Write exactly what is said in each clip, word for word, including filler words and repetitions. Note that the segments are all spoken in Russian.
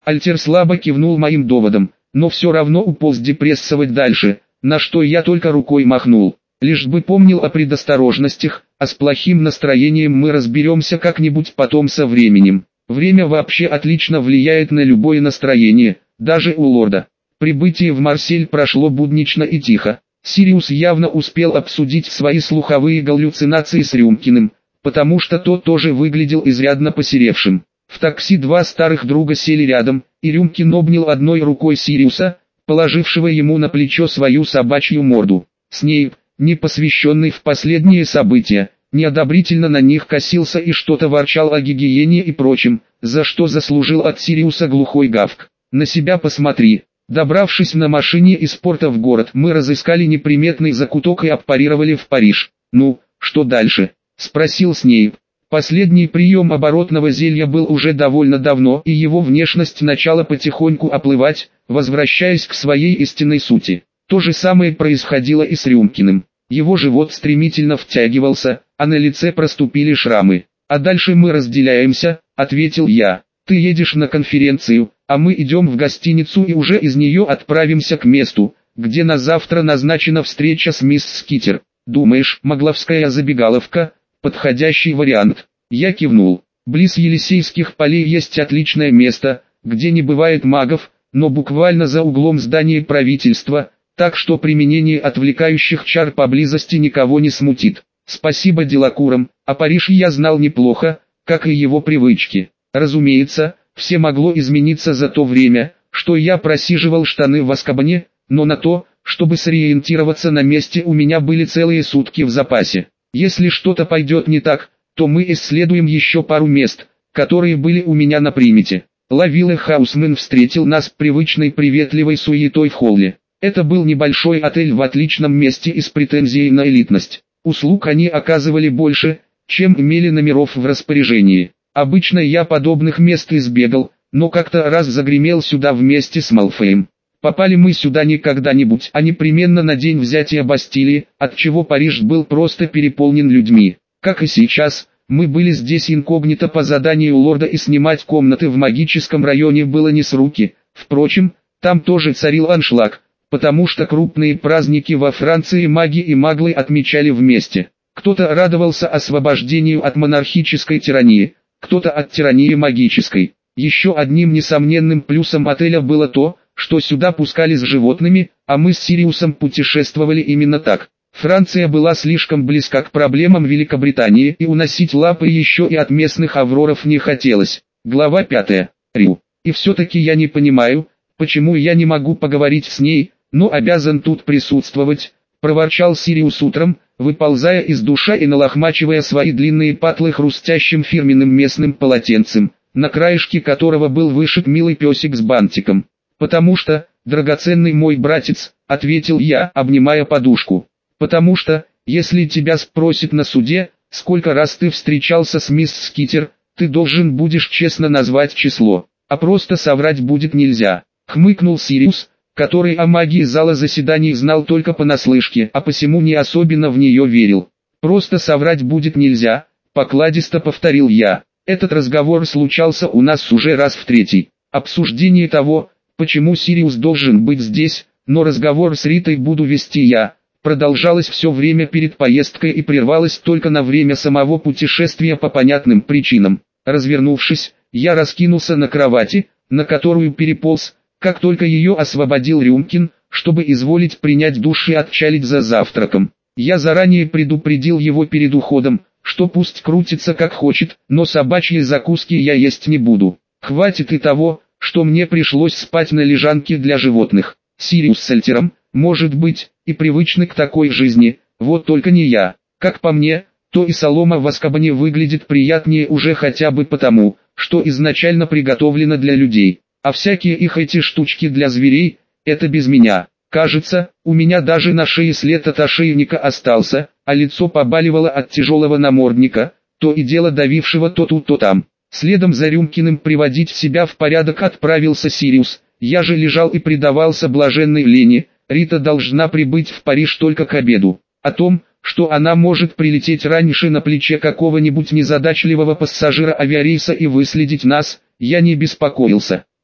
Альтер слабо кивнул моим доводом, но все равно уполз депрессовать дальше, на что я только рукой махнул. Лишь бы помнил о предосторожностях, а с плохим настроением мы разберемся как-нибудь потом со временем. Время вообще отлично влияет на любое настроение, даже у лорда. Прибытие в Марсель прошло буднично и тихо. Сириус явно успел обсудить свои слуховые галлюцинации с Рюмкиным, потому что тот тоже выглядел изрядно посеревшим. В такси два старых друга сели рядом, и Рюмкин обнял одной рукой Сириуса, положившего ему на плечо свою собачью морду. Снейп, не посвященный в последние события, неодобрительно на них косился и что-то ворчал о гигиене и прочем, за что заслужил от Сириуса глухой гавк. «На себя посмотри». Добравшись на машине из порта в город, мы разыскали неприметный закуток и аппарировали в Париж. «Ну, что дальше?» – спросил Снейп. Последний прием оборотного зелья был уже довольно давно, и его внешность начала потихоньку оплывать, возвращаясь к своей истинной сути. То же самое происходило и с Рюмкиным. Его живот стремительно втягивался, а на лице проступили шрамы. «А дальше мы разделяемся», — ответил я. «Ты едешь на конференцию, а мы идем в гостиницу и уже из нее отправимся к месту, где на завтра назначена встреча с мисс Скитер. Думаешь, Могловская забегаловка — подходящий вариант?» Я кивнул. Близ Елисейских полей есть отличное место, где не бывает магов, но буквально за углом здания правительства, так что применение отвлекающих чар поблизости никого не смутит. Спасибо Делакурам, а Париж я знал неплохо, как и его привычки. Разумеется, все могло измениться за то время, что я просиживал штаны в Азкабане, но на то, чтобы сориентироваться на месте, у меня были целые сутки в запасе. Если что-то пойдет не так, то мы исследуем еще пару мест, которые были у меня на примете. Лавилла Хаусмен встретил нас привычной приветливой суетой в холле. Это был небольшой отель в отличном месте и с претензией на элитность. Услуг они оказывали больше, чем имели номеров в распоряжении. Обычно я подобных мест избегал, но как-то раз загремел сюда вместе с Малфоем. Попали мы сюда не когда-нибудь, а непременно на день взятия Бастилии, отчего Париж был просто переполнен людьми. Как и сейчас, мы были здесь инкогнито по заданию лорда, и снимать комнаты в магическом районе было не с руки. Впрочем, там тоже царил аншлаг, потому что крупные праздники во Франции маги и маглы отмечали вместе. Кто-то радовался освобождению от монархической тирании, кто-то от тирании магической. Еще одним несомненным плюсом отеля было то, что сюда пускали с животными, а мы с Сириусом путешествовали именно так. Франция была слишком близка к проблемам Великобритании, и уносить лапы еще и от местных авроров не хотелось. Глава пятая. Рю. И все-таки я не понимаю, почему я не могу поговорить с ней, но обязан тут присутствовать, проворчал Сириус утром, выползая из душа и налохмачивая свои длинные патлы хрустящим фирменным местным полотенцем, на краешке которого был вышит милый песик с бантиком. «Потому что, драгоценный мой братец», — ответил я, обнимая подушку. «Потому что, если тебя спросят на суде, сколько раз ты встречался с мисс Скитер, ты должен будешь честно назвать число, а просто соврать будет нельзя», — хмыкнул Сириус, который о магии зала заседаний знал только понаслышке, а посему не особенно в нее верил. «Просто соврать будет нельзя», — покладисто повторил я. Этот разговор случался у нас уже раз в третий. Обсуждение того, почему Сириус должен быть здесь, но разговор с Ритой буду вести я, продолжалось все время перед поездкой и прервалось только на время самого путешествия по понятным причинам. Развернувшись, я раскинулся на кровати, на которую переполз, как только ее освободил Рюмкин, чтобы изволить принять душ и отчалить за завтраком. Я заранее предупредил его перед уходом, что пусть крутится как хочет, но собачьи закуски я есть не буду. Хватит и того, что мне пришлось спать на лежанке для животных. Сириус с Альтером, может быть, и привычны к такой жизни, вот только не я. Как по мне, то и солома в Азкабане выглядит приятнее уже хотя бы потому, что изначально приготовлена для людей. А всякие их эти штучки для зверей, это без меня. Кажется, у меня даже на шее след от ошейника остался, а лицо побаливало от тяжелого намордника, то и дело давившего то тут, то там. Следом за Рюмкиным приводить себя в порядок отправился Сириус. Я же лежал и предавался блаженной лени. Рита должна прибыть в Париж только к обеду. О том, что она может прилететь раньше на плече какого-нибудь незадачливого пассажира авиарейса и выследить нас, я не беспокоился.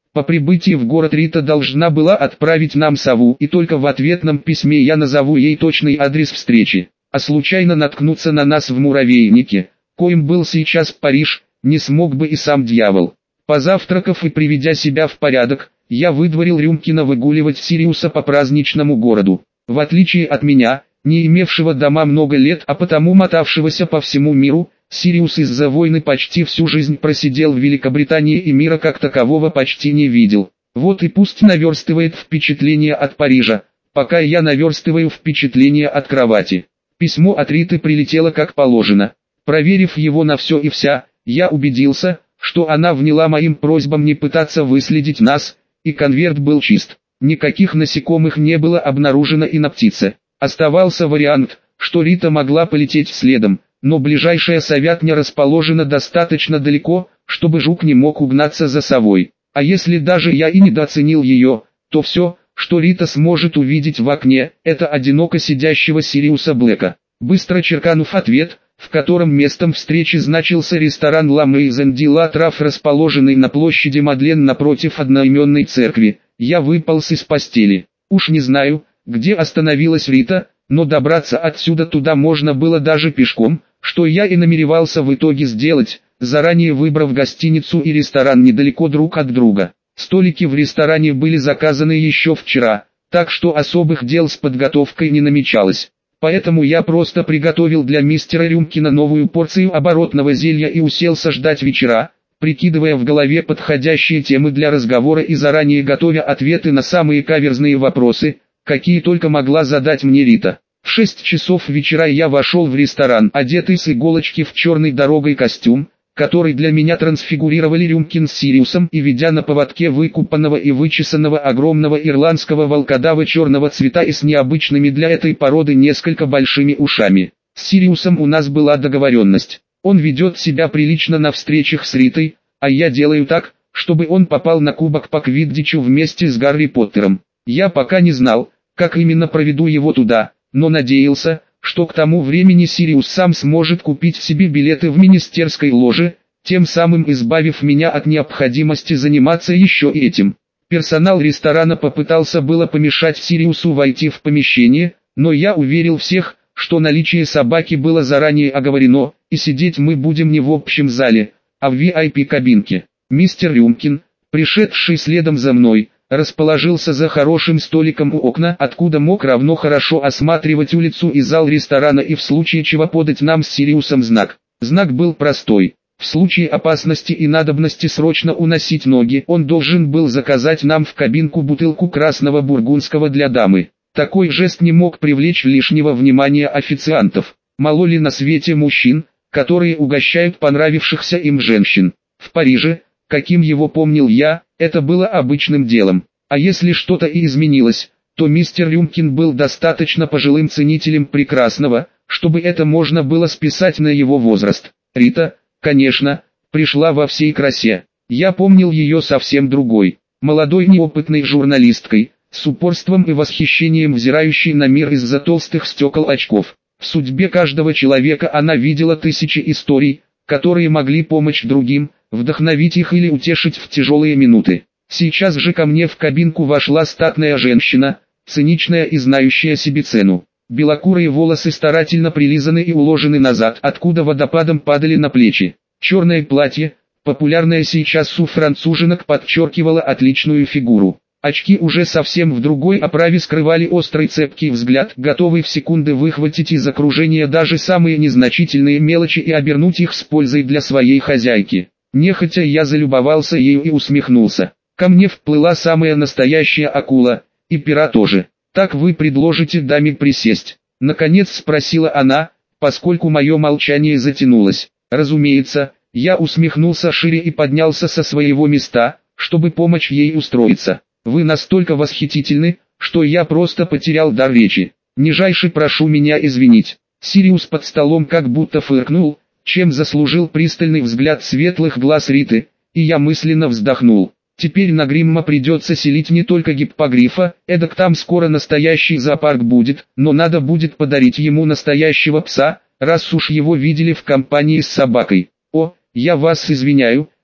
По прибытии в город Рита должна была отправить нам сову, и только в ответном письме я назову ей точный адрес встречи. А случайно наткнуться на нас в муравейнике, коим был сейчас Париж, не смог бы и сам дьявол. Позавтракав и приведя себя в порядок, я выдворил Рюмкина выгуливать Сириуса по праздничному городу. В отличие от меня, не имевшего дома много лет, а потому мотавшегося по всему миру, Сириус из-за войны почти всю жизнь просидел в Великобритании и мира как такового почти не видел. Вот и пусть наверстывает впечатление от Парижа, пока я наверстываю впечатление от кровати. Письмо от Риты прилетело как положено. Проверив его на все и вся, я убедился, что она вняла моим просьбам не пытаться выследить нас, и конверт был чист. Никаких насекомых не было обнаружено и на птице. Оставался вариант, что Рита могла полететь следом, но ближайшая совятня расположена достаточно далеко, чтобы жук не мог угнаться за совой. А если даже я и недооценил ее, то все, что Рита сможет увидеть в окне, это одиноко сидящего Сириуса Блэка. Быстро черканув ответ, в котором местом встречи значился ресторан «Ла Мейзен ди ла Трав», расположенный на площади Мадлен напротив одноименной церкви, я выполз из постели. Уж не знаю, где остановилась Рита, но добраться отсюда туда можно было даже пешком, что я и намеревался в итоге сделать, заранее выбрав гостиницу и ресторан недалеко друг от друга. Столики в ресторане были заказаны еще вчера, так что особых дел с подготовкой не намечалось. Поэтому я просто приготовил для мистера Рюмкина новую порцию оборотного зелья и уселся ждать вечера, прикидывая в голове подходящие темы для разговора и заранее готовя ответы на самые каверзные вопросы, какие только могла задать мне Рита. В шесть часов вечера я вошел в ресторан, одетый с иголочки в черный дорогой костюм, который для меня трансфигурировали Рюмкин с Сириусом, и ведя на поводке выкупанного и вычесанного огромного ирландского волкодава черного цвета и с необычными для этой породы несколько большими ушами. С Сириусом у нас была договоренность. Он ведет себя прилично на встречах с Ритой, а я делаю так, чтобы он попал на кубок по квиддичу вместе с Гарри Поттером. Я пока не знал, как именно проведу его туда, но надеялся, что к тому времени Сириус сам сможет купить себе билеты в министерской ложе, тем самым избавив меня от необходимости заниматься еще и этим. Персонал ресторана попытался было помешать Сириусу войти в помещение, но я уверил всех, что наличие собаки было заранее оговорено, и сидеть мы будем не в общем зале, а в ви ай пи-кабинке. Мистер Рюмкин, пришедший следом за мной, расположился за хорошим столиком у окна, откуда мог равно хорошо осматривать улицу и зал ресторана и в случае чего подать нам с Сириусом знак. Знак был простой. В случае опасности и надобности срочно уносить ноги, он должен был заказать нам в кабинку бутылку красного бургундского для дамы. Такой жест не мог привлечь лишнего внимания официантов. Мало ли на свете мужчин, которые угощают понравившихся им женщин. В Париже, каким его помнил я, это было обычным делом. А если что-то и изменилось, то мистер Рюмкин был достаточно пожилым ценителем прекрасного, чтобы это можно было списать на его возраст. Рита, конечно, пришла во всей красе. Я помнил ее совсем другой, молодой неопытной журналисткой, с упорством и восхищением взирающей на мир из-за толстых стекол очков. В судьбе каждого человека она видела тысячи историй, которые могли помочь другим, вдохновить их или утешить в тяжелые минуты. Сейчас же ко мне в кабинку вошла статная женщина, циничная и знающая себе цену. Белокурые волосы старательно прилизаны и уложены назад, откуда водопадом падали на плечи. Черное платье, популярное сейчас у француженок, подчеркивало отличную фигуру. Очки уже совсем в другой оправе скрывали острый цепкий взгляд, готовый в секунды выхватить из окружения даже самые незначительные мелочи и обернуть их с пользой для своей хозяйки. Нехотя я залюбовался ею и усмехнулся. Ко мне вплыла самая настоящая акула, и пера тоже. «Так вы предложите даме присесть?» Наконец спросила она, поскольку мое молчание затянулось. Разумеется, я усмехнулся шире и поднялся со своего места, чтобы помочь ей устроиться. «Вы настолько восхитительны, что я просто потерял дар речи. Нижайше прошу меня извинить». Сириус под столом как будто фыркнул, чем заслужил пристальный взгляд светлых глаз Риты, и я мысленно вздохнул. Теперь на Гримма придется селить не только гиппогрифа, эдак там скоро настоящий зоопарк будет, но надо будет подарить ему настоящего пса, раз уж его видели в компании с собакой. «О, я вас извиняю,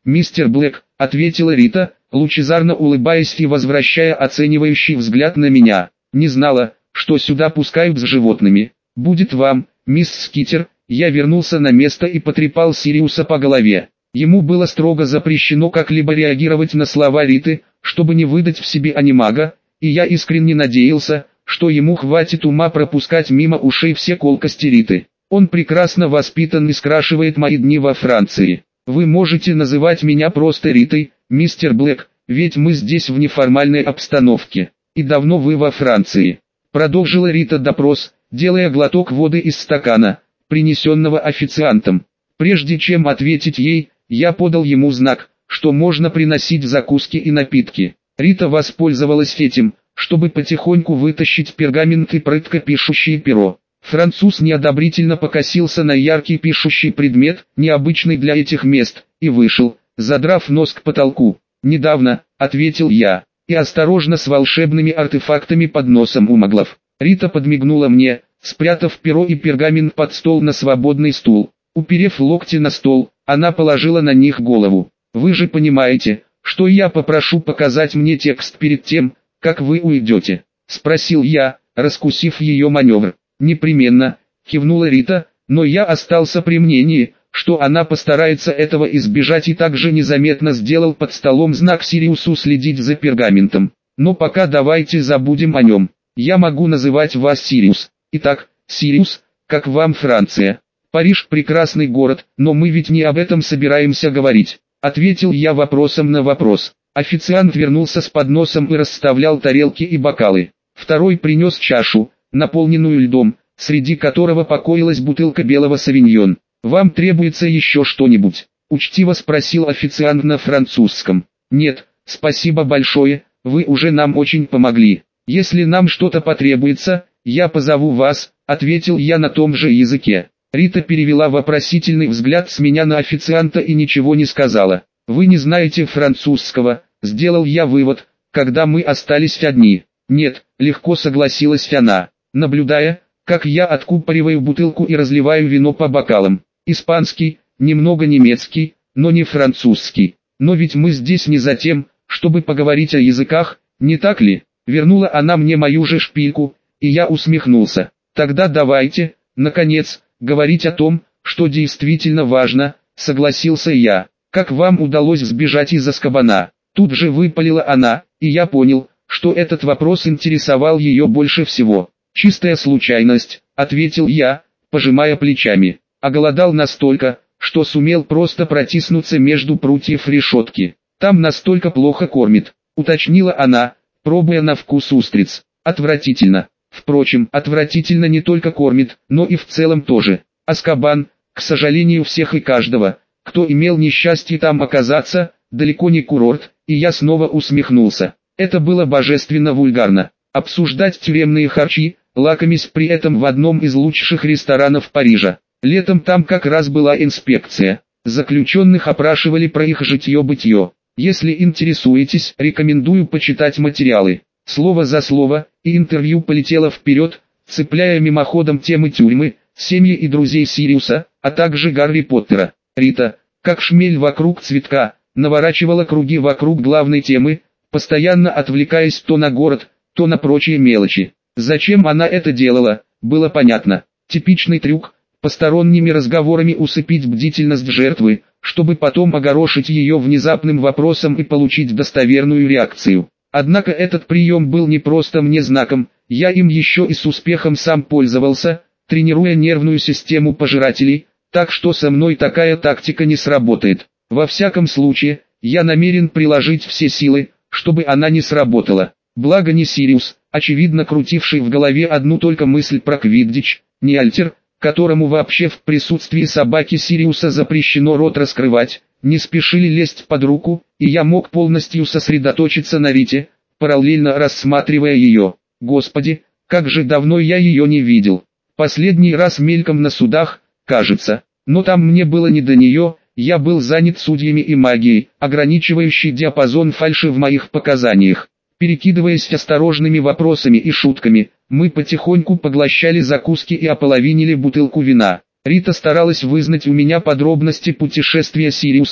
«Мистер Блэк», — ответила Рита, лучезарно улыбаясь и возвращая оценивающий взгляд на меня. «Не знала, что сюда пускают с животными. Будет вам, мисс Скитер». Я вернулся на место и потрепал Сириуса по голове. Ему было строго запрещено как-либо реагировать на слова Риты, чтобы не выдать в себе анимага, и я искренне надеялся, что ему хватит ума пропускать мимо ушей все колкости Риты. Он прекрасно воспитан и скрашивает мои дни во Франции. Вы можете называть меня просто Ритой, мистер Блэк, ведь мы здесь в неформальной обстановке. И давно вы во Франции? Продолжила Рита допрос, делая глоток воды из стакана, принесенного официантом. Прежде чем ответить ей, я подал ему знак, что можно приносить закуски и напитки. Рита воспользовалась этим, чтобы потихоньку вытащить пергамент и прытко пишущее перо. Француз неодобрительно покосился на яркий пишущий предмет, необычный для этих мест, и вышел, задрав нос к потолку. «Недавно», — ответил я, и осторожно с волшебными артефактами под носом у маглов. Рита подмигнула мне, спрятав перо и пергамент под стол на свободный стул. Уперев локти на стол, она положила на них голову. «Вы же понимаете, что я попрошу показать мне текст перед тем, как вы уйдете?» — спросил я, раскусив ее маневр. «Непременно», — кивнула Рита, но я остался при мнении, что она постарается этого избежать, и также незаметно сделал под столом знак Сириусу следить за пергаментом. «Но пока давайте забудем о нем. Я могу называть вас Сириус. Итак, Сириус, как вам Франция? Париж — прекрасный город, но мы ведь не об этом собираемся говорить», — ответил я вопросом на вопрос. Официант вернулся с подносом и расставлял тарелки и бокалы. Второй принес чашу, наполненную льдом, среди которого покоилась бутылка белого савиньон. «Вам требуется еще что-нибудь?» — учтиво спросил официант на французском. «Нет, спасибо большое, вы уже нам очень помогли. Если нам что-то потребуется, я позову вас», — ответил я на том же языке. Рита перевела вопросительный взгляд с меня на официанта и ничего не сказала. «Вы не знаете французского», — сделал я вывод, когда мы остались одни. «Нет», — легко согласилась она, наблюдая, как я откупориваю бутылку и разливаю вино по бокалам. «Испанский, немного немецкий, но не французский. Но ведь мы здесь не за тем, чтобы поговорить о языках, не так ли?» Вернула она мне мою же шпильку, и я усмехнулся. «Тогда давайте, наконец, говорить о том, что действительно важно», — согласился я. «Как вам удалось сбежать из Азкабана?» Тут же выпалила она, и я понял, что этот вопрос интересовал ее больше всего. «Чистая случайность», — ответил я, пожимая плечами. «Оголодал настолько, что сумел просто протиснуться между прутьев решетки. Там настолько плохо кормит», — уточнила она, пробуя на вкус устриц. «Отвратительно. Впрочем, отвратительно не только кормит, но и в целом тоже. Азкабан, к сожалению всех и каждого, кто имел несчастье там оказаться, далеко не курорт», и я снова усмехнулся. Это было божественно вульгарно. Обсуждать тюремные харчи, лакомясь при этом в одном из лучших ресторанов Парижа. Летом там как раз была инспекция. Заключенных опрашивали про их житье-бытие. Если интересуетесь, рекомендую почитать материалы. Слово за слово, и интервью полетело вперед, цепляя мимоходом темы тюрьмы, семьи и друзей Сириуса, а также Гарри Поттера. Рита, как шмель вокруг цветка, наворачивала круги вокруг главной темы, постоянно отвлекаясь то на город, то на прочие мелочи. Зачем она это делала, было понятно. Типичный трюк, посторонними разговорами усыпить бдительность жертвы, чтобы потом огорошить ее внезапным вопросом и получить достоверную реакцию. Однако этот прием был не просто мне знаком, я им еще и с успехом сам пользовался, тренируя нервную систему пожирателей, так что со мной такая тактика не сработает. Во всяком случае, я намерен приложить все силы, чтобы она не сработала. Благо не Сириус, очевидно крутивший в голове одну только мысль про квиддич, не Альтер, которому вообще в присутствии собаки Сириуса запрещено рот раскрывать, не спешили лезть под руку, и я мог полностью сосредоточиться на Рите, параллельно рассматривая ее. Господи, как же давно я ее не видел. Последний раз мельком на судах, кажется, но там мне было не до нее, я был занят судьями и магией, ограничивающей диапазон фальши в моих показаниях. Перекидываясь осторожными вопросами и шутками, мы потихоньку поглощали закуски и ополовинили бутылку вина. Рита старалась вызнать у меня подробности путешествия Сириуса,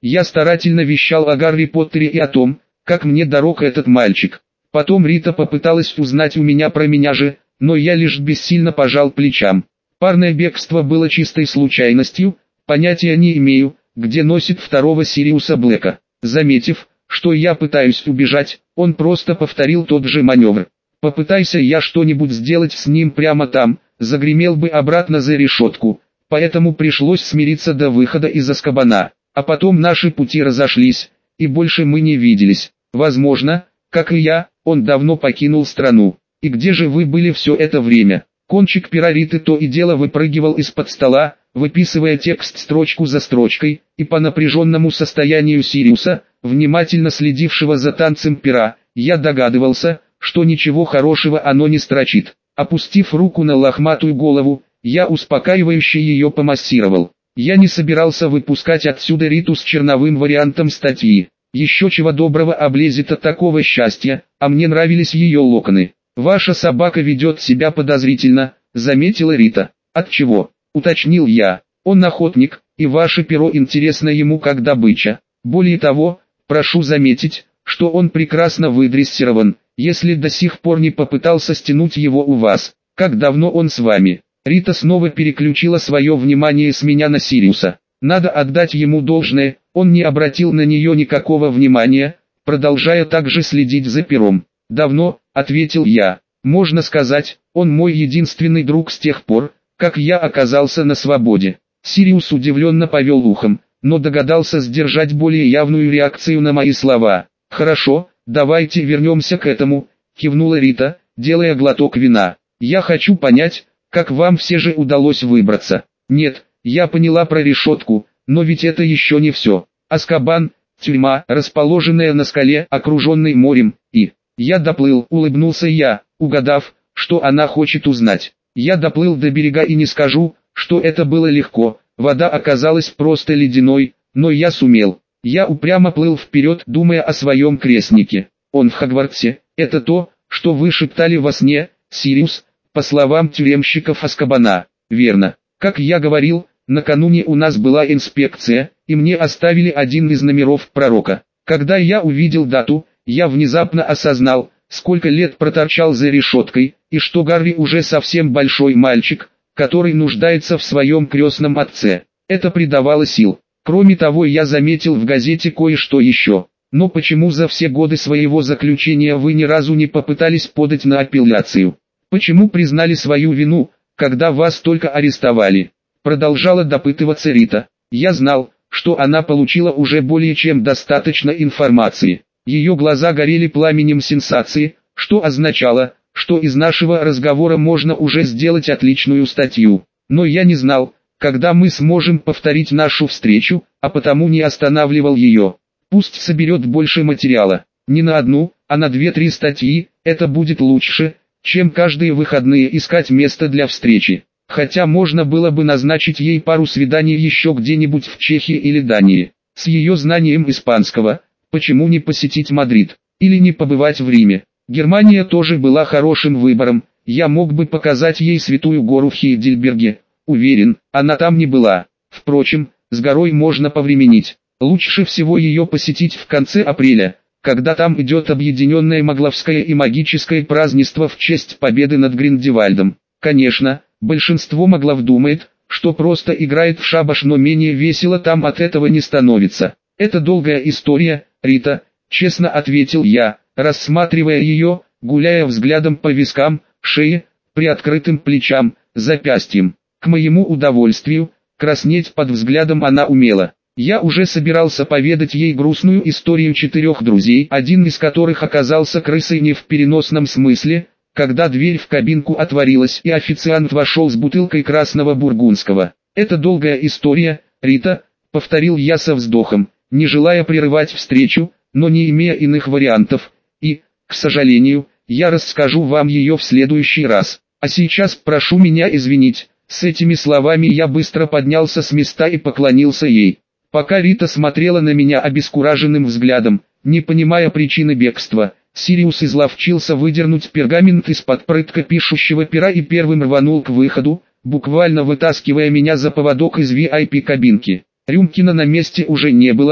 Я старательно вещал о Гарри Поттере и о том, как мне дорог этот мальчик. Потом Рита попыталась узнать у меня про меня же, но я лишь бессильно пожал плечам. Парное бегство было чистой случайностью, понятия не имею, где носит второго Сириуса Блэка. Заметив, что я пытаюсь убежать, он просто повторил тот же маневр. Попытайся я что-нибудь сделать с ним прямо там, загремел бы обратно за решетку, поэтому пришлось смириться до выхода из Азкабана. А потом наши пути разошлись, и больше мы не виделись. Возможно, как и я, он давно покинул страну. И где же вы были все это время? Кончик пера Риты то и дело выпрыгивал из-под стола, выписывая текст строчку за строчкой, и по напряженному состоянию Сириуса, внимательно следившего за танцем пера, я догадывался, что ничего хорошего оно не строчит. Опустив руку на лохматую голову, я успокаивающе ее помассировал. Я не собирался выпускать отсюда Риту с черновым вариантом статьи. Еще чего доброго облезет от такого счастья, а мне нравились ее локоны. «Ваша собака ведет себя подозрительно», — заметила Рита. «Отчего?» — уточнил я. «Он охотник, и ваше перо интересно ему как добыча. Более того, прошу заметить, что он прекрасно выдрессирован, если до сих пор не попытался стянуть его у вас. Как давно он с вами?» Рита снова переключила свое внимание с меня на Сириуса. Надо отдать ему должное, он не обратил на нее никакого внимания, продолжая также следить за пером. «Давно», — ответил я. «Можно сказать, он мой единственный друг с тех пор, как я оказался на свободе». Сириус удивленно повел ухом, но догадался сдержать более явную реакцию на мои слова. «Хорошо, давайте вернемся к этому», — кивнула Рита, делая глоток вина. «Я хочу понять, как вам все же удалось выбраться». «Нет, я поняла про решетку, но ведь это еще не все. Азкабан, тюрьма, расположенная на скале, окруженной морем, и...» «Я доплыл», — улыбнулся я, угадав, что она хочет узнать. «Я доплыл до берега и не скажу, что это было легко, вода оказалась просто ледяной, но я сумел. Я упрямо плыл вперед, думая о своем крестнике. Он в Хогвартсе, это то, что вы шептали во сне, Сириус, по словам тюремщиков Азкабана». «Верно. Как я говорил, накануне у нас была инспекция, и мне оставили один из номеров пророка. Когда я увидел дату, я внезапно осознал, сколько лет проторчал за решеткой, и что Гарри уже совсем большой мальчик, который нуждается в своем крестном отце. Это придавало сил. Кроме того, я заметил в газете кое-что еще. Но почему за все годы своего заключения вы ни разу не попытались подать на апелляцию? Почему признали свою вину, когда вас только арестовали?» Продолжала допытываться Рита. Я знал, что она получила уже более чем достаточно информации. Ее глаза горели пламенем сенсации, что означало, что из нашего разговора можно уже сделать отличную статью. Но я не знал, когда мы сможем повторить нашу встречу, а потому не останавливал ее. Пусть соберет больше материала. Не на одну, а на две-три статьи, это будет лучше, чем каждые выходные искать место для встречи. Хотя можно было бы назначить ей пару свиданий еще где-нибудь в Чехии или Дании. С ее знанием испанского, почему не посетить Мадрид, или не побывать в Риме? Германия тоже была хорошим выбором, я мог бы показать ей Святую гору в Хейдельберге. Уверен, она там не была. Впрочем, с горой можно повременить. Лучше всего ее посетить в конце апреля, когда там идет объединенное Магловское и магическое празднество в честь победы над Гриндевальдом. Конечно, большинство Маглов думает, что просто играет в шабаш, но менее весело там от этого не становится. Это долгая история, Рита, честно ответил я, рассматривая ее, гуляя взглядом по вискам, шее, приоткрытым плечам, запястьям. К моему удовольствию, краснеть под взглядом она умела. Я уже собирался поведать ей грустную историю четырех друзей, один из которых оказался крысой не в переносном смысле, когда дверь в кабинку отворилась и официант вошел с бутылкой красного бургундского. «Это долгая история, Рита», — повторил я со вздохом, не желая прерывать встречу, но не имея иных вариантов, и, к сожалению, я расскажу вам ее в следующий раз. А сейчас прошу меня извинить. С этими словами я быстро поднялся с места и поклонился ей. Пока Рита смотрела на меня обескураженным взглядом, не понимая причины бегства, Сириус изловчился выдернуть пергамент из-под прытко пишущего пера и первым рванул к выходу, буквально вытаскивая меня за поводок из ви ай пи-кабинки. Рюмкина на месте уже не было,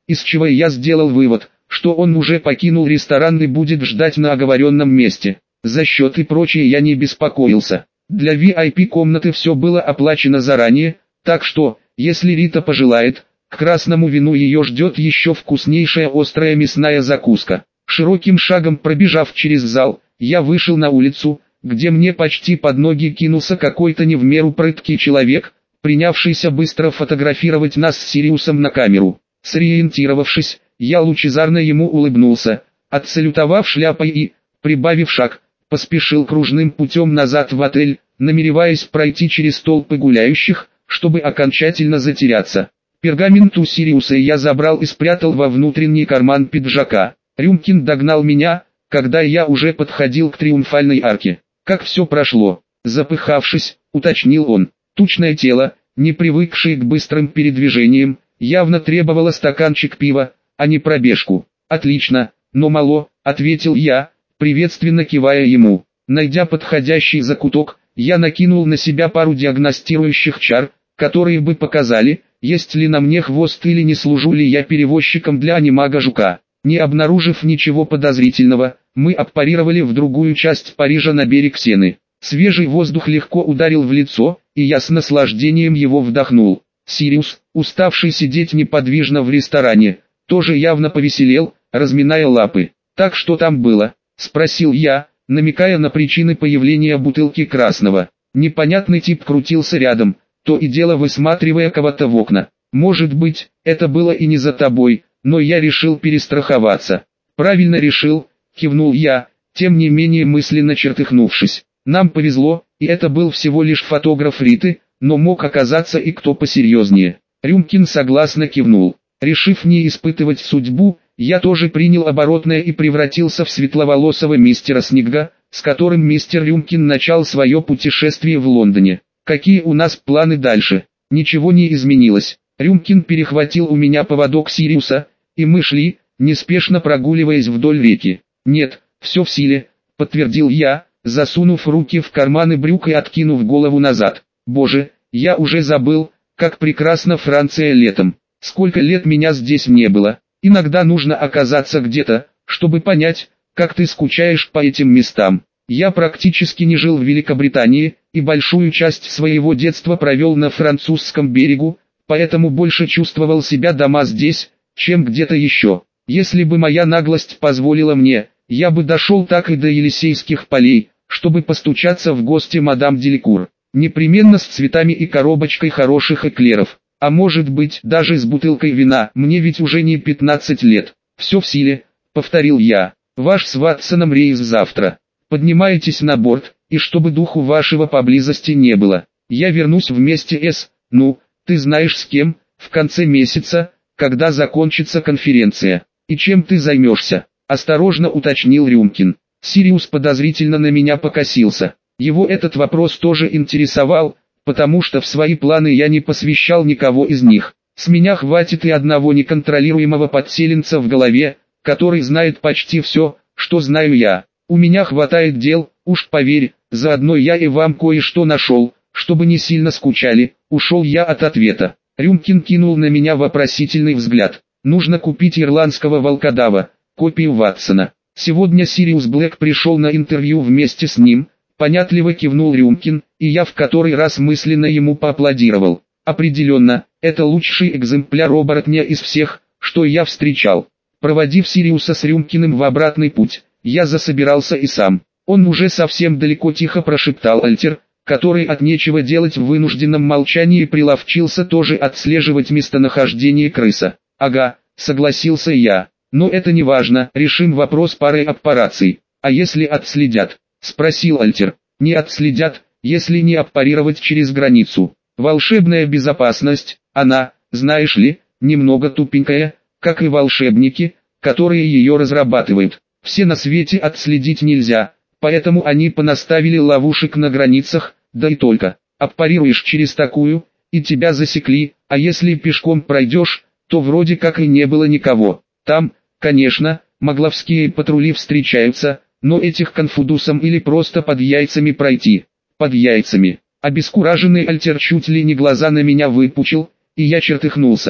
из чего я сделал вывод, что он уже покинул ресторан и будет ждать на оговоренном месте. За счет и прочее я не беспокоился. Для ви ай пи комнаты все было оплачено заранее, так что, если Рита пожелает, к красному вину ее ждет еще вкуснейшая острая мясная закуска. Широким шагом пробежав через зал, я вышел на улицу, где мне почти под ноги кинулся какой-то не в меру прыткий человек, принявшийся быстро фотографировать нас с Сириусом на камеру. Сориентировавшись, я лучезарно ему улыбнулся, отсалютовав шляпой и, прибавив шаг, поспешил кружным путем назад в отель, намереваясь пройти через толпы гуляющих, чтобы окончательно затеряться. Пергамент у Сириуса я забрал и спрятал во внутренний карман пиджака. Рюмкин догнал меня, когда я уже подходил к триумфальной арке. «Как все прошло?» Запыхавшись, уточнил он. Тучное тело, не привыкшее к быстрым передвижениям, явно требовало стаканчик пива, а не пробежку. «Отлично, но мало», — ответил я, приветственно кивая ему. Найдя подходящий закуток, я накинул на себя пару диагностирующих чар, которые бы показали, есть ли на мне хвост или не служу ли я перевозчиком для анимага-жука. Не обнаружив ничего подозрительного, мы аппарировали в другую часть Парижа на берег Сены. Свежий воздух легко ударил в лицо, и я с наслаждением его вдохнул. Сириус, уставший сидеть неподвижно в ресторане, тоже явно повеселел, разминая лапы. «Так что там было?» — спросил я, намекая на причины появления бутылки красного. Непонятный тип крутился рядом, то и дело высматривая кого-то в окна. «Может быть, это было и не за тобой, но я решил перестраховаться». «Правильно решил», — кивнул я, тем не менее мысленно чертыхнувшись. Нам повезло, и это был всего лишь фотограф Риты, но мог оказаться и кто посерьезнее. Рюмкин согласно кивнул. Решив не испытывать судьбу, я тоже принял оборотное и превратился в светловолосого мистера Снегга, с которым мистер Рюмкин начал свое путешествие в Лондоне. Какие у нас планы дальше? Ничего не изменилось. Рюмкин перехватил у меня поводок Сириуса, и мы шли, неспешно прогуливаясь вдоль реки. «Нет, все в силе», — подтвердил я, засунув руки в карманы брюк и откинув голову назад. «Боже, я уже забыл, как прекрасна Франция летом. Сколько лет меня здесь не было. Иногда нужно оказаться где-то, чтобы понять, как ты скучаешь по этим местам. Я практически не жил в Великобритании, и большую часть своего детства провел на французском берегу, поэтому больше чувствовал себя дома здесь, чем где-то еще. Если бы моя наглость позволила мне, я бы дошел так и до Елисейских полей, чтобы постучаться в гости мадам Деликур. Непременно с цветами и коробочкой хороших эклеров. А может быть, даже с бутылкой вина, мне ведь уже не пятнадцать лет. Все в силе», — повторил я. «Ваш с Ватсоном рейс завтра. Поднимаетесь на борт, и чтобы духу вашего поблизости не было. Я вернусь вместе с, ну, ты знаешь с кем, в конце месяца, когда закончится конференция. И чем ты займешься?» — осторожно уточнил Рюмкин. Сириус подозрительно на меня покосился. Его этот вопрос тоже интересовал, потому что в свои планы я не посвящал никого из них. С меня хватит и одного неконтролируемого подселенца в голове, который знает почти все, что знаю я. У меня хватает дел, уж поверь, заодно я и вам кое-что нашел, чтобы не сильно скучали. Ушел я от ответа. Рюмкин кинул на меня вопросительный взгляд. Нужно купить ирландского волкодава, копию Ватсона. Сегодня Сириус Блэк пришел на интервью вместе с ним. Понятливо кивнул Рюмкин, и я в который раз мысленно ему поаплодировал. Определенно, это лучший экземпляр оборотня из всех, что я встречал. Проводив Сириуса с Рюмкиным в обратный путь, я засобирался и сам. Он уже совсем далеко, тихо прошептал Альтер, который от нечего делать в вынужденном молчании приловчился тоже отслеживать местонахождение крыса. «Ага», согласился я, но это не важно, решим вопрос парой операций. «А если отследят?» — спросил Альтер. «Не отследят, если не аппарировать через границу. Волшебная безопасность, она, знаешь ли, немного тупенькая, как и волшебники, которые ее разрабатывают. Все на свете отследить нельзя, поэтому они понаставили ловушек на границах, да и только. Аппарируешь через такую, и тебя засекли, а если пешком пройдешь, то вроде как и не было никого. Там, конечно, могловские патрули встречаются, но этих конфудусом или просто под яйцами пройти. Под яйцами». Обескураженный Альтер чуть ли не глаза на меня выпучил, и я чертыхнулся.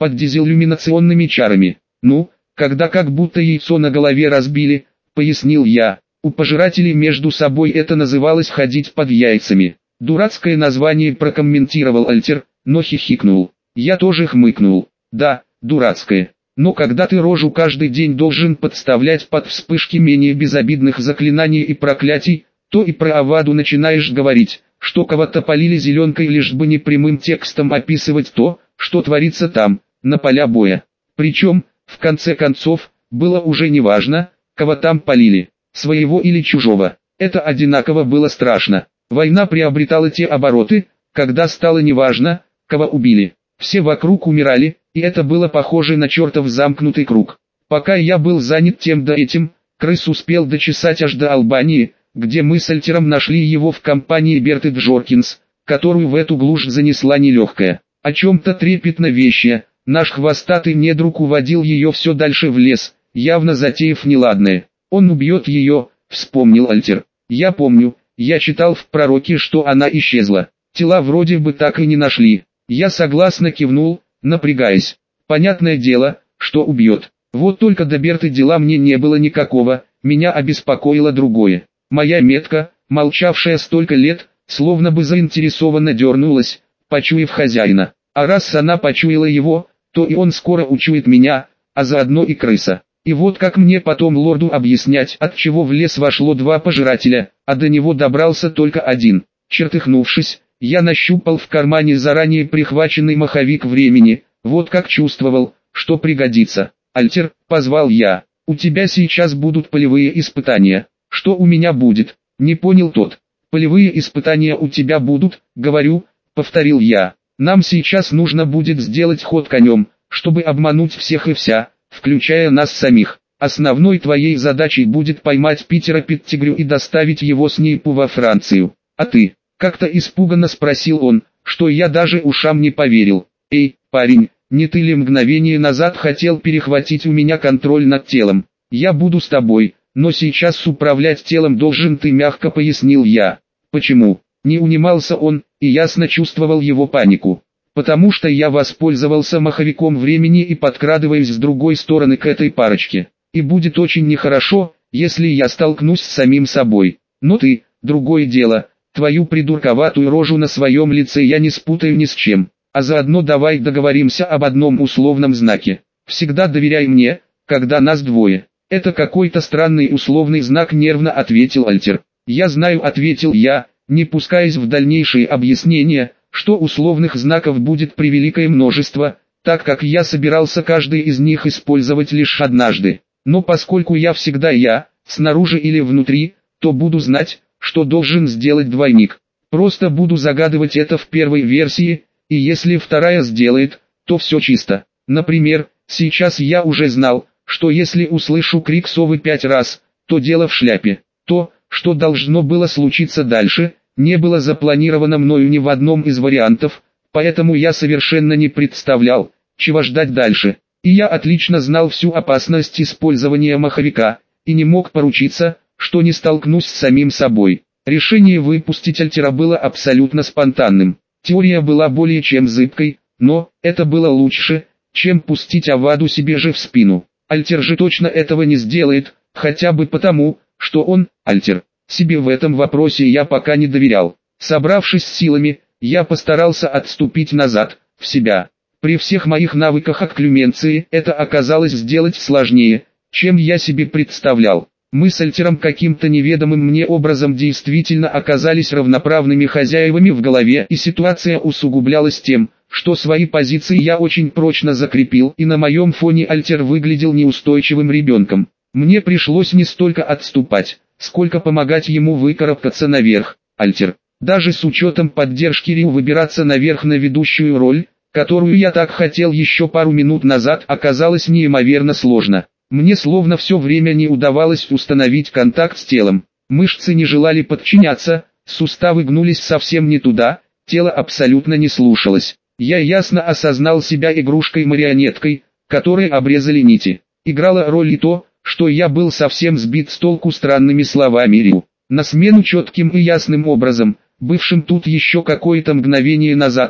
под дизелюминационными чарами. Ну, когда как будто яйцо на голове разбили, пояснил я. У пожирателей между собой это называлось ходить под яйцами. Дурацкое название, прокомментировал Альтер, но хихикнул. Я тоже хмыкнул. Да, дурацкое. Но когда ты рожу каждый день должен подставлять под вспышки менее безобидных заклинаний и проклятий, то и про Аваду начинаешь говорить, что кого-то полили зеленкой, лишь бы не прямым текстом описывать то, что творится там, на поля боя. Причем, в конце концов, было уже не важно, кого там полили, своего или чужого. Это одинаково было страшно. Война приобретала те обороты, когда стало неважно, кого убили. Все вокруг умирали, и это было похоже на чертов замкнутый круг. Пока я был занят тем да этим, крыс успел дочесать аж до Албании, где мы с Альтером нашли его в компании Берты Джоркинс, которую в эту глушь занесла нелегкая. О чем-то трепетно вещая, наш хвостатый недруг уводил ее все дальше в лес, явно затеяв неладное. Он убьет ее, вспомнил Альтер. Я помню, я читал в пророке, что она исчезла. Тела вроде бы так и не нашли. Я согласно кивнул, напрягаясь. Понятное дело, что убьет. Вот только до Берты дела мне не было никакого, меня обеспокоило другое. Моя метка, молчавшая столько лет, словно бы заинтересованно дернулась, почуяв хозяина. А раз она почуяла его, то и он скоро учует меня, а заодно и крыса. И вот как мне потом лорду объяснять, от чего в лес вошло два пожирателя, а до него добрался только один. Чертыхнувшись, я нащупал в кармане заранее прихваченный маховик времени, вот как чувствовал, что пригодится. «Альтер», — позвал я, — «у тебя сейчас будут полевые испытания». «Что у меня будет?» — не понял тот. «Полевые испытания у тебя будут, говорю», — повторил я. «Нам сейчас нужно будет сделать ход конем, чтобы обмануть всех и вся, включая нас самих. Основной твоей задачей будет поймать Питера Петтигрю и доставить его с Нейпу во Францию. А ты?» — как-то испуганно спросил он, что я даже ушам не поверил. «Эй, парень, не ты ли мгновение назад хотел перехватить у меня контроль над телом? Я буду с тобой, но сейчас управлять телом должен ты», — мягко пояснил я. «Почему?» — не унимался он, и ясно чувствовал его панику. «Потому что я воспользовался маховиком времени и подкрадываюсь с другой стороны к этой парочке. И будет очень нехорошо, если я столкнусь с самим собой. Но ты, другое дело, твою придурковатую рожу на своем лице я не спутаю ни с чем. А заодно давай договоримся об одном условном знаке. Всегда доверяй мне, когда нас двое». «Это какой-то странный условный знак», — нервно ответил Альтер. «Я знаю», — ответил я, не пускаясь в дальнейшие объяснения, что условных знаков будет превеликое множество, так как я собирался каждый из них использовать лишь однажды. Но поскольку я всегда я, снаружи или внутри, то буду знать, что должен сделать двойник. Просто буду загадывать это в первой версии, и если вторая сделает, то все чисто. Например, сейчас я уже знал, что если услышу крик совы пять раз, то дело в шляпе. То, что должно было случиться дальше, не было запланировано мною ни в одном из вариантов, поэтому я совершенно не представлял, чего ждать дальше. И я отлично знал всю опасность использования маховика, и не мог поручиться, что не столкнусь с самим собой. Решение выпустить Альтера было абсолютно спонтанным. Теория была более чем зыбкой, но это было лучше, чем пустить Аваду себе же в спину. Альтер же точно этого не сделает, хотя бы потому, что он, Альтер, себе в этом вопросе я пока не доверял. Собравшись с силами, я постарался отступить назад, в себя. При всех моих навыках окклюменции это оказалось сделать сложнее, чем я себе представлял. Мы с Альтером каким-то неведомым мне образом действительно оказались равноправными хозяевами в голове, и ситуация усугублялась тем, что свои позиции я очень прочно закрепил, и на моем фоне Альтер выглядел неустойчивым ребенком. Мне пришлось не столько отступать, сколько помогать ему выкарабкаться наверх. Альтер, даже с учетом поддержки Риу, выбираться наверх на ведущую роль, которую я так хотел еще пару минут назад, оказалось неимоверно сложно. Мне словно все время не удавалось установить контакт с телом. Мышцы не желали подчиняться, суставы гнулись совсем не туда, тело абсолютно не слушалось. Я ясно осознал себя игрушкой-марионеткой, которой обрезали нити. Играло роль и то, что я был совсем сбит с толку странными словами Рю. На смену четким и ясным образом, бывшим тут еще какое-то мгновение назад,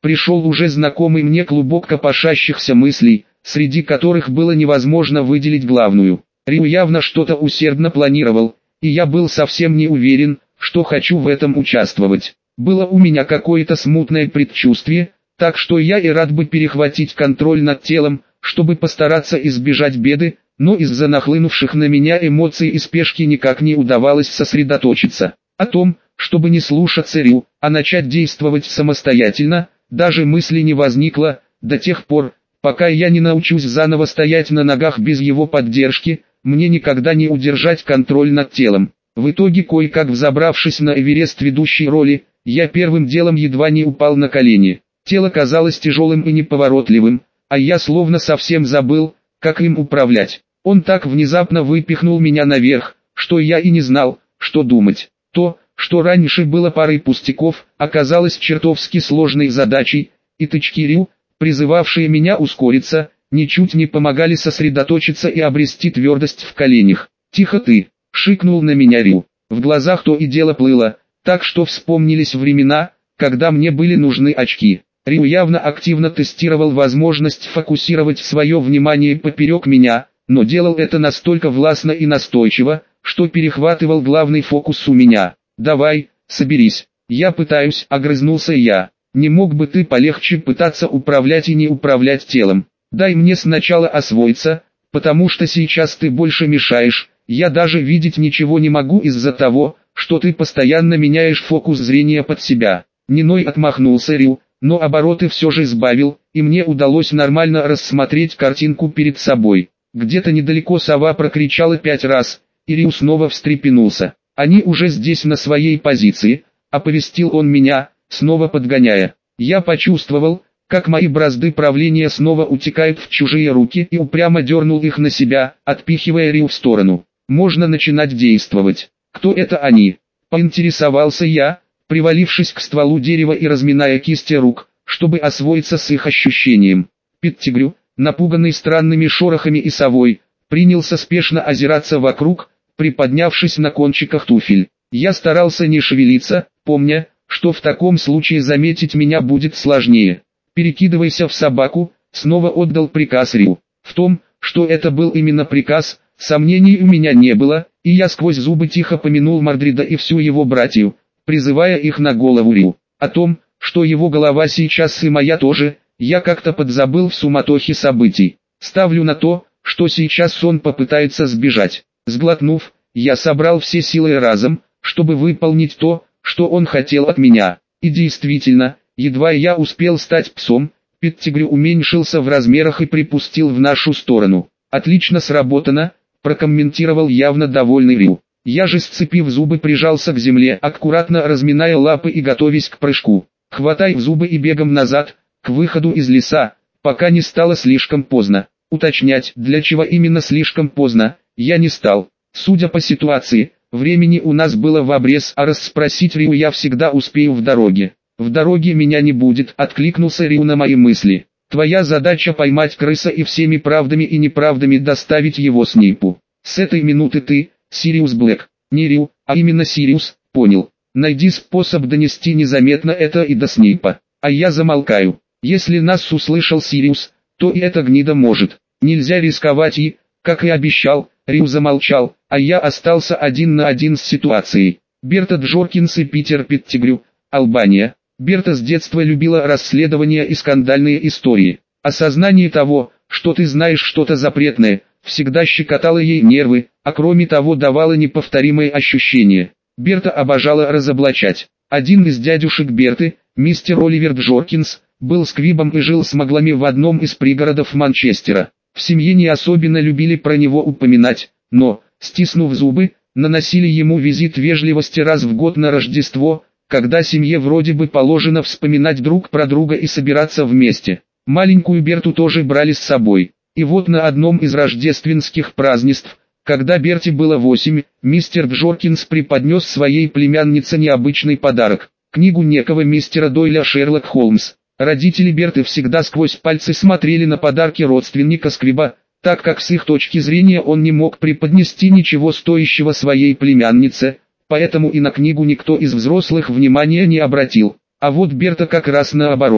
пришел уже знакомый мне клубок копошащихся мыслей, среди которых было невозможно выделить главную. Рю явно что-то усердно планировал, и я был совсем не уверен, что хочу в этом участвовать. Было у меня какое-то смутное предчувствие, так что я и рад бы перехватить контроль над телом, чтобы постараться избежать беды, но из-за нахлынувших на меня эмоций и спешки никак не удавалось сосредоточиться. О том, чтобы не слушаться Рю, а начать действовать самостоятельно, даже мысли не возникло, до тех пор, пока я не научусь заново стоять на ногах без его поддержки, мне никогда не удержать контроль над телом. В итоге, кое-как взобравшись на Эверест ведущей роли, я первым делом едва не упал на колени. Тело казалось тяжелым и неповоротливым, а я словно совсем забыл, как им управлять. Он так внезапно выпихнул меня наверх, что я и не знал, что думать. То, что раньше было парой пустяков, оказалось чертовски сложной задачей, и тычки Рю, призывавшие меня ускориться, ничуть не помогали сосредоточиться и обрести твердость в коленях. «Тихо ты!» — шикнул на меня Рю. В глазах то и дело плыло, так что вспомнились времена, когда мне были нужны очки. Рю явно активно тестировал возможность фокусировать свое внимание поперек меня, но делал это настолько властно и настойчиво, что перехватывал главный фокус у меня. «Давай, соберись, я пытаюсь», — огрызнулся я. «Не мог бы ты полегче пытаться управлять и не управлять телом? Дай мне сначала освоиться, потому что сейчас ты больше мешаешь, я даже видеть ничего не могу из-за того, что ты постоянно меняешь фокус зрения под себя». Ниной отмахнулся Рю, но обороты все же сбавил, и мне удалось нормально рассмотреть картинку перед собой. Где-то недалеко сова прокричала пять раз, и Рю снова встрепенулся. «Они уже здесь на своей позиции», — оповестил он меня, снова подгоняя. Я почувствовал, как мои бразды правления снова утекают в чужие руки, и упрямо дернул их на себя, отпихивая Рю в сторону. «Можно начинать действовать». «Кто это они?» — поинтересовался я, привалившись к стволу дерева и разминая кисти рук, чтобы освоиться с их ощущением. Петтигрю, напуганный странными шорохами и совой, принялся спешно озираться вокруг, приподнявшись на кончиках туфель. Я старался не шевелиться, помня, что в таком случае заметить меня будет сложнее. «Перекидывайся в собаку», — снова отдал приказ Рю. В том, что это был именно приказ, сомнений у меня не было, и я сквозь зубы тихо помянул Мордрида и всю его братью, призывая их на голову Рю. О том, что его голова сейчас и моя тоже, я как-то подзабыл в суматохе событий. Ставлю на то, что сейчас он попытается сбежать. Сглотнув, я собрал все силы разом, чтобы выполнить то, что он хотел от меня. И действительно, едва я успел стать псом, Петтигрю уменьшился в размерах и припустил в нашу сторону. «Отлично сработано», — прокомментировал явно довольный Рю. Я же, сцепив зубы, прижался к земле, аккуратно разминая лапы и готовясь к прыжку. «Хватай в зубы и бегом назад, к выходу из леса, пока не стало слишком поздно». Уточнять, для чего именно слишком поздно, я не стал. Судя по ситуации, времени у нас было в обрез, а расспросить Рю я всегда успею в дороге. «В дороге меня не будет», — откликнулся Рю на мои мысли. «Твоя задача поймать крыса и всеми правдами и неправдами доставить его Снейпу. С этой минуты ты, Сириус Блэк, не Рю, а именно Сириус, понял. Найди способ донести незаметно это и до Снейпа, а я замолкаю. Если нас услышал Сириус, то и эта гнида может. Нельзя рисковать и, как и обещал». Рю замолчал, а я остался один на один с ситуацией. Берта Джоркинс и Питер Петтигрю, Албания. Берта с детства любила расследования и скандальные истории. Осознание того, что ты знаешь что-то запретное, всегда щекотало ей нервы, а кроме того давало неповторимые ощущения. Берта обожала разоблачать. Один из дядюшек Берты, мистер Оливер Джоркинс, был сквибом и жил с маглами в одном из пригородов Манчестера. В семье не особенно любили про него упоминать, но, стиснув зубы, наносили ему визит вежливости раз в год на Рождество, когда семье вроде бы положено вспоминать друг про друга и собираться вместе. Маленькую Берту тоже брали с собой. И вот на одном из рождественских празднеств, когда Берте было восемь, мистер Джоркинс преподнес своей племяннице необычный подарок – книгу некого мистера Дойля «Шерлок Холмс». Родители Берты всегда сквозь пальцы смотрели на подарки родственника Сквиба, так как с их точки зрения он не мог преподнести ничего стоящего своей племяннице, поэтому и на книгу никто из взрослых внимания не обратил. А вот Берта как раз наоборот.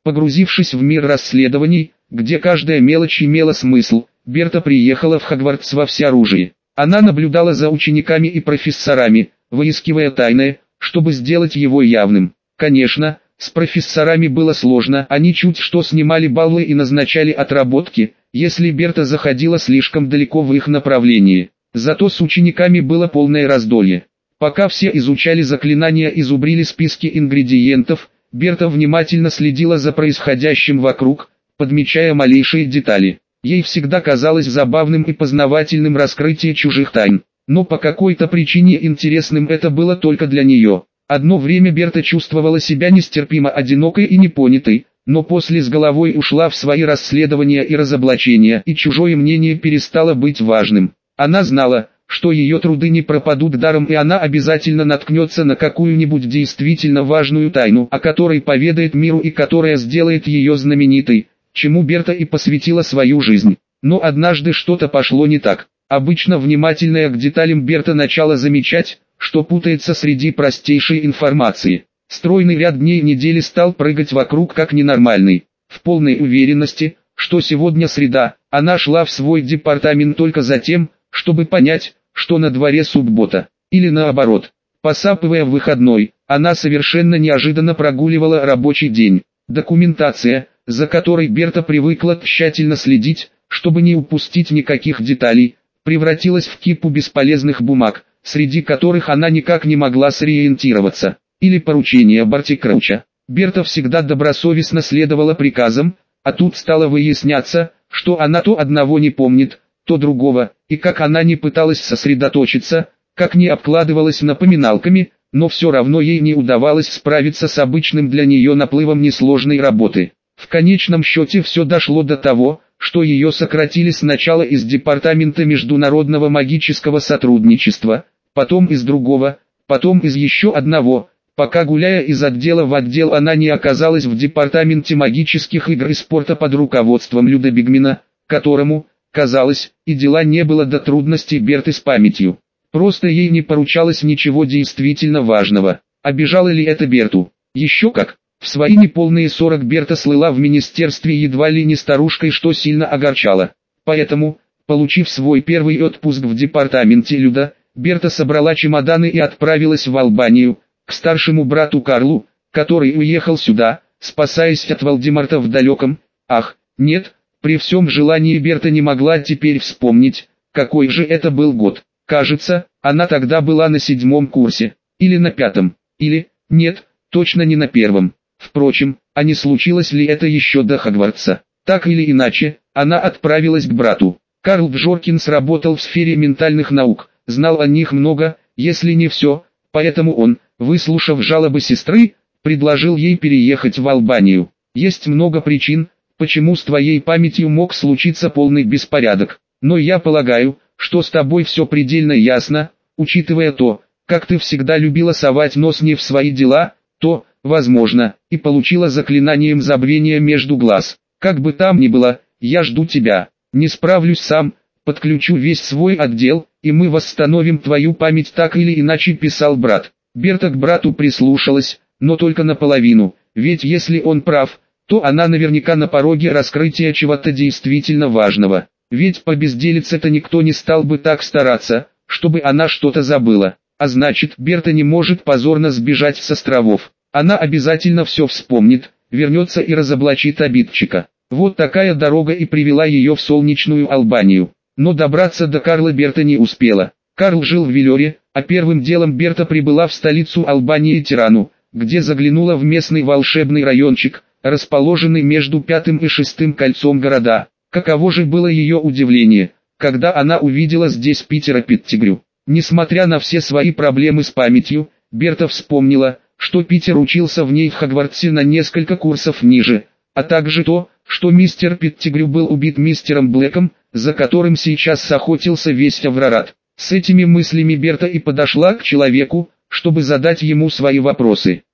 Погрузившись в мир расследований, где каждая мелочь имела смысл, Берта приехала в Хогвартс во всеоружии. Она наблюдала за учениками и профессорами, выискивая тайное, чтобы сделать его явным. Конечно, с профессорами было сложно, они чуть что снимали баллы и назначали отработки, если Берта заходила слишком далеко в их направлении. Зато с учениками было полное раздолье. Пока все изучали заклинания и зубрили списки ингредиентов, Берта внимательно следила за происходящим вокруг, подмечая малейшие детали. Ей всегда казалось забавным и познавательным раскрытие чужих тайн, но по какой-то причине интересным это было только для нее. Одно время Берта чувствовала себя нестерпимо одинокой и непонятой, но после с головой ушла в свои расследования и разоблачения, и чужое мнение перестало быть важным. Она знала, что ее труды не пропадут даром, и она обязательно наткнется на какую-нибудь действительно важную тайну, о которой поведает миру и которая сделает ее знаменитой, чему Берта и посвятила свою жизнь. Но однажды что-то пошло не так. Обычно внимательная к деталям Берта начала замечать, что путается среди простейшей информации. Стройный ряд дней и недели стал прыгать вокруг как ненормальный. В полной уверенности, что сегодня среда, она шла в свой департамент только за тем, чтобы понять, что на дворе суббота. Или наоборот. Посапывая в выходной, она совершенно неожиданно прогуливала рабочий день. Документация, за которой Берта привыкла тщательно следить, чтобы не упустить никаких деталей, превратилась в кипу бесполезных бумаг, среди которых она никак не могла сориентироваться. Или поручения Барти Крауча. Берта всегда добросовестно следовала приказам, а тут стало выясняться, что она то одного не помнит, то другого, и как она не пыталась сосредоточиться, как не обкладывалась напоминалками, но все равно ей не удавалось справиться с обычным для нее наплывом несложной работы. В конечном счете все дошло до того, что ее сократили сначала из Департамента международного магического сотрудничества, потом из другого, потом из еще одного, пока гуляя из отдела в отдел она не оказалась в Департаменте магических игр и спорта под руководством Люда Бигмена, которому, казалось, и дела не было до трудностей Берты с памятью. Просто ей не поручалось ничего действительно важного. Обижало ли это Берту? Еще как. В свои неполные сорок Берта слыла в министерстве едва ли не старушкой, что сильно огорчало. Поэтому, получив свой первый отпуск в департаменте Люда, Берта собрала чемоданы и отправилась в Албанию, к старшему брату Карлу, который уехал сюда, спасаясь от Волдемарта в далеком, ах, нет, при всем желании Берта не могла теперь вспомнить, какой же это был год. Кажется, она тогда была на седьмом курсе, или на пятом, или, нет, точно не на первом. Впрочем, а не случилось ли это еще до Хогвартса? Так или иначе, она отправилась к брату. Карл Джоркинс работал в сфере ментальных наук, знал о них много, если не все, поэтому он, выслушав жалобы сестры, предложил ей переехать в Албанию. Есть много причин, почему с твоей памятью мог случиться полный беспорядок, но я полагаю, что с тобой все предельно ясно, учитывая то, как ты всегда любила совать нос не в свои дела, то, возможно, и получила заклинанием забвения между глаз. Как бы там ни было, я жду тебя. Не справлюсь сам, подключу весь свой отдел, и мы восстановим твою память так или иначе, писал брат. Берта к брату прислушалась, но только наполовину, ведь если он прав, то она наверняка на пороге раскрытия чего-то действительно важного. Ведь по безделице-то никто не стал бы так стараться, чтобы она что-то забыла. А значит, Берта не может позорно сбежать с островов. Она обязательно все вспомнит, вернется и разоблачит обидчика. Вот такая дорога и привела ее в солнечную Албанию. Но добраться до Карла Берта не успела. Карл жил в Велёре, а первым делом Берта прибыла в столицу Албании Тирану, где заглянула в местный волшебный райончик, расположенный между пятым и шестым кольцом города. Каково же было ее удивление, когда она увидела здесь Питера Петтигрю. Несмотря на все свои проблемы с памятью, Берта вспомнила, что Питер учился в ней в Хогвартсе на несколько курсов ниже, а также то, что мистер Петтигрю был убит мистером Блэком, за которым сейчас охотился весь Аврорат. С этими мыслями Берта и подошла к человеку, чтобы задать ему свои вопросы.